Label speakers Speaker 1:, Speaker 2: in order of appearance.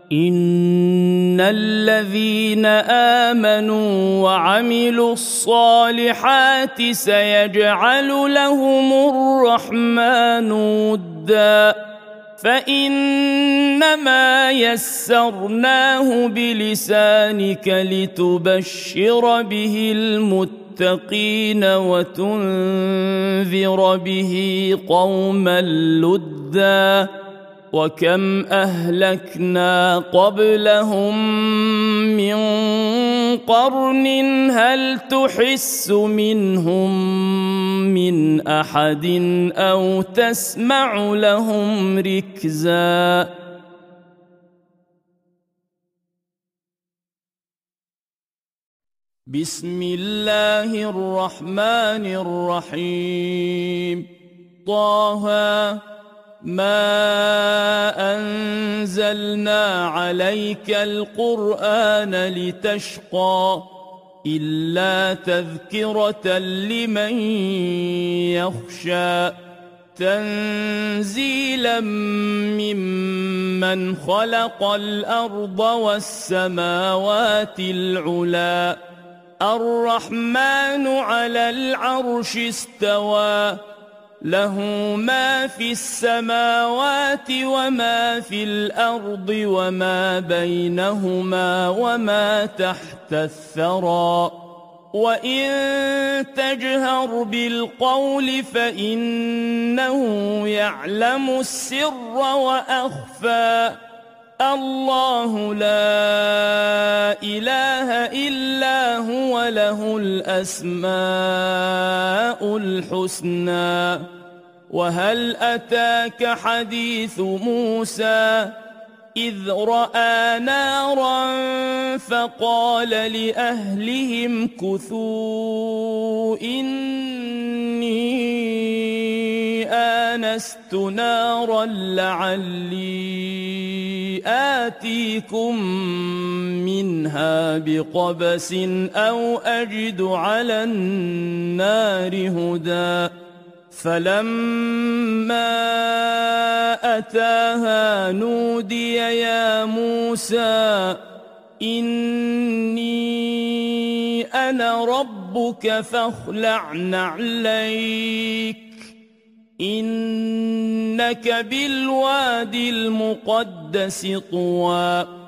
Speaker 1: إن الذين آمنوا وعملوا الصالحات سيجعل لهم الرحمن ودا فإنما يسرناه بلسانك لتبشر به المتقين وتنذر به قوما لدا وكم أهلكنا قبلهم من قرن هل تحس منهم من أحد أو تسمع لهم ركزا بسم الله الرحمن الرحيم طه ما أنزلنا عليك القرآن لتشقى إلا تذكرة لمن يخشى تنزيلا ممن خلق الأرض والسماوات العلى الرحمن على العرش استوى له ما في السماوات وما في الأرض وما بينهما وما تحت الثرى وإن تجهر بالقول فإنه يعلم السر وأخفى الله لا إله إلا هو له الأسماء الحسنى وهل أتاك حديث موسى إذ رأى نارا فقال لأهلهم كثوا إني آنست نارا لعلي آتيكم منها بقبس أو أجد على النار هدى فلما أتاها نودي يا موسى إني أنا ربك فاخلع نعليك إنك بالوادي المقدس طوى